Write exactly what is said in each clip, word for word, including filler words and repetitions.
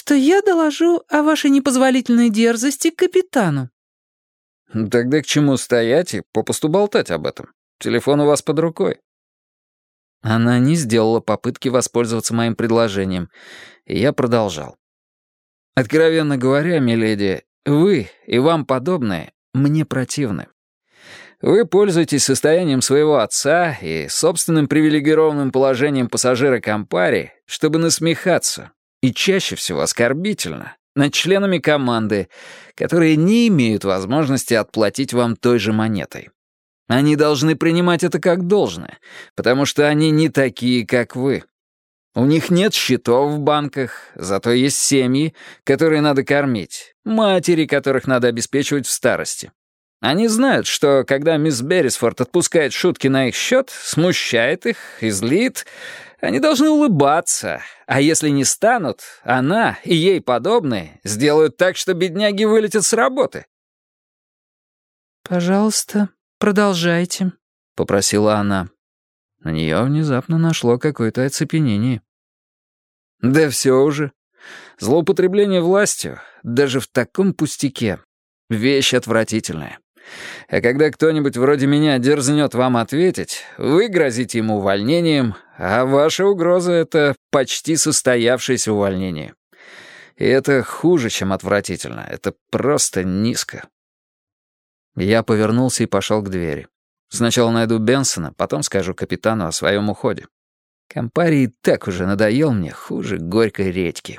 что я доложу о вашей непозволительной дерзости капитану». «Тогда к чему стоять и попусту болтать об этом? Телефон у вас под рукой». Она не сделала попытки воспользоваться моим предложением, и я продолжал. «Откровенно говоря, миледи, вы и вам подобные мне противны. Вы пользуетесь состоянием своего отца и собственным привилегированным положением пассажира Кампари, чтобы насмехаться, и чаще всего оскорбительно, над членами команды, которые не имеют возможности отплатить вам той же монетой. Они должны принимать это как должное, потому что они не такие, как вы. У них нет счетов в банках, зато есть семьи, которые надо кормить, матери, которых надо обеспечивать в старости. Они знают, что когда мисс Беррисфорд отпускает шутки на их счет, смущает их и злит, они должны улыбаться, а если не станут, она и ей подобные сделают так, что бедняги вылетят с работы». «Пожалуйста, продолжайте», — попросила она. На нее внезапно нашло какое-то оцепенение. «Да все уже. Злоупотребление властью, даже в таком пустяке, вещь отвратительная. А когда кто-нибудь вроде меня дерзнет вам ответить, вы грозите ему увольнением, а ваша угроза — это почти состоявшееся увольнение. И это хуже, чем отвратительно, это просто низко». Я повернулся и пошел к двери. Сначала найду Бенсона, потом скажу капитану о своем уходе. Кампари и так уже надоел мне хуже горькой редьки.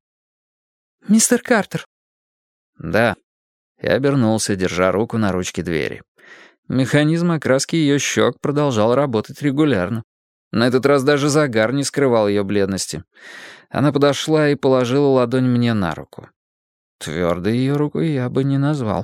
«Мистер Картер». «Да». Я обернулся, держа руку на ручке двери. Механизм окраски ее щек продолжал работать регулярно. На этот раз даже загар не скрывал ее бледности. Она подошла и положила ладонь мне на руку. Твердой ее руку я бы не назвал.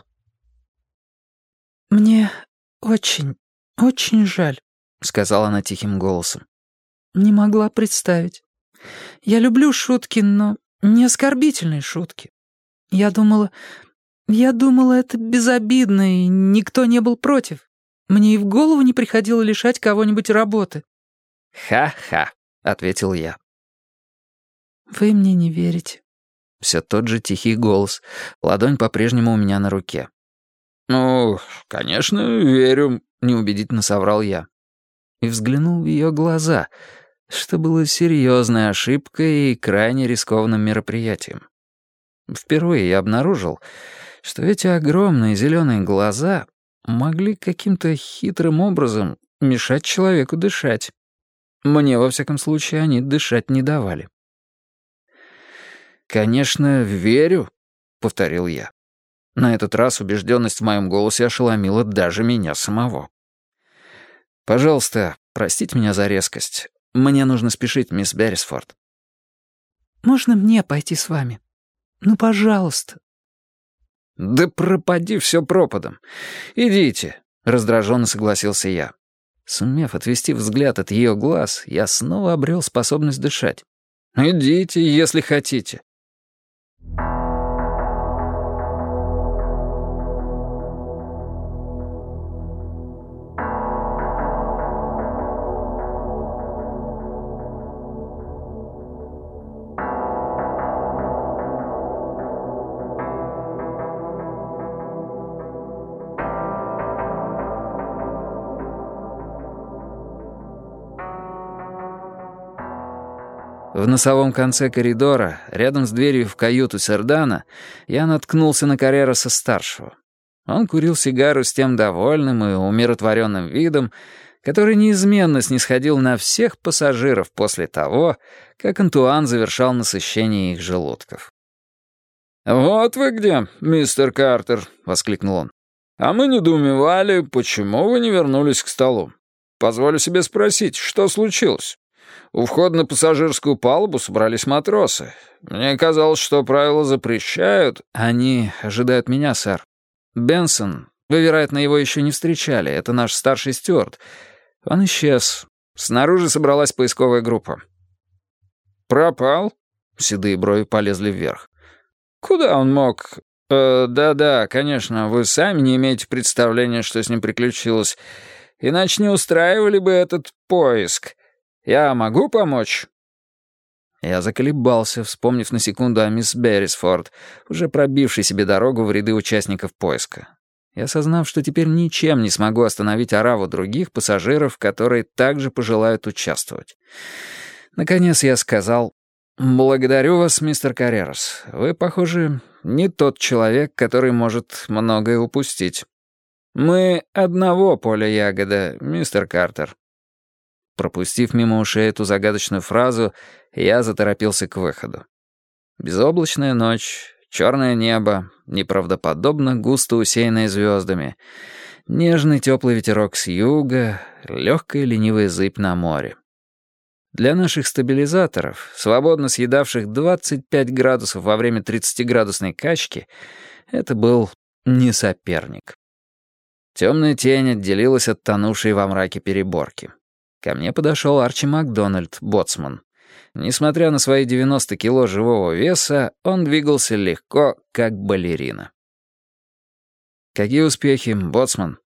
«Мне очень, очень жаль», — сказала она тихим голосом. «Не могла представить. Я люблю шутки, но не оскорбительные шутки. Я думала... Я думала, это безобидно, и никто не был против. Мне и в голову не приходило лишать кого-нибудь работы». «Ха-ха», — ответил я. «Вы мне не верите». Все тот же тихий голос. Ладонь по-прежнему у меня на руке. «Ну, конечно, верю», — неубедительно соврал я. И взглянул в ее глаза, что было серьезной ошибкой и крайне рискованным мероприятием. Впервые я обнаружил, что эти огромные зеленые глаза могли каким-то хитрым образом мешать человеку дышать. Мне, во всяком случае, они дышать не давали. «Конечно, верю», — повторил я. На этот раз убежденность в моем голосе ошеломила даже меня самого. «Пожалуйста, простите меня за резкость. Мне нужно спешить, мисс Беррисфорд». «Можно мне пойти с вами? Ну, пожалуйста». «Да пропади все пропадом. Идите», — раздраженно согласился я. Сумев отвести взгляд от ее глаз, я снова обрел способность дышать. «Идите, если хотите». В носовом конце коридора, рядом с дверью в каюту Сердана, я наткнулся на Каррероса-старшего. Он курил сигару с тем довольным и умиротворенным видом, который неизменно снисходил на всех пассажиров после того, как Антуан завершал насыщение их желудков. «Вот вы где, мистер Картер!» — воскликнул он. «А мы недоумевали, почему вы не вернулись к столу. Позволю себе спросить, что случилось? У входа на пассажирскую палубу собрались матросы. Мне казалось, что правила запрещают...» «Они ожидают меня, сэр. Бенсон, вы, вероятно, его еще не встречали, это наш старший стюард. Он исчез. Снаружи собралась поисковая группа». «Пропал?» — седые брови полезли вверх. «Куда он мог...» э, «Да-да, конечно, вы сами не имеете представления, что с ним приключилось. Иначе не устраивали бы этот поиск. Я могу помочь?» Я заколебался, вспомнив на секунду о мисс Беррисфорд, уже пробившей себе дорогу в ряды участников поиска. И осознав, что теперь ничем не смогу остановить ораву других пассажиров, которые также пожелают участвовать. Наконец я сказал: «Благодарю вас, мистер Каррерас. Вы, похоже, не тот человек, который может многое упустить. Мы одного поля ягода, мистер Картер». Пропустив мимо ушей эту загадочную фразу, я заторопился к выходу. Безоблачная ночь, черное небо, неправдоподобно густо усеянное звездами, нежный теплый ветерок с юга, легкая ленивая зыбь на море. Для наших стабилизаторов, свободно съедавших двадцать пять градусов во время тридцатиградусной качки, это был не соперник. Темная тень отделилась от тонувшей во мраке переборки. Ко мне подошел Арчи Макдональд, боцман. Несмотря на свои девяносто кило живого веса, он двигался легко, как балерина. «Какие успехи, боцман?»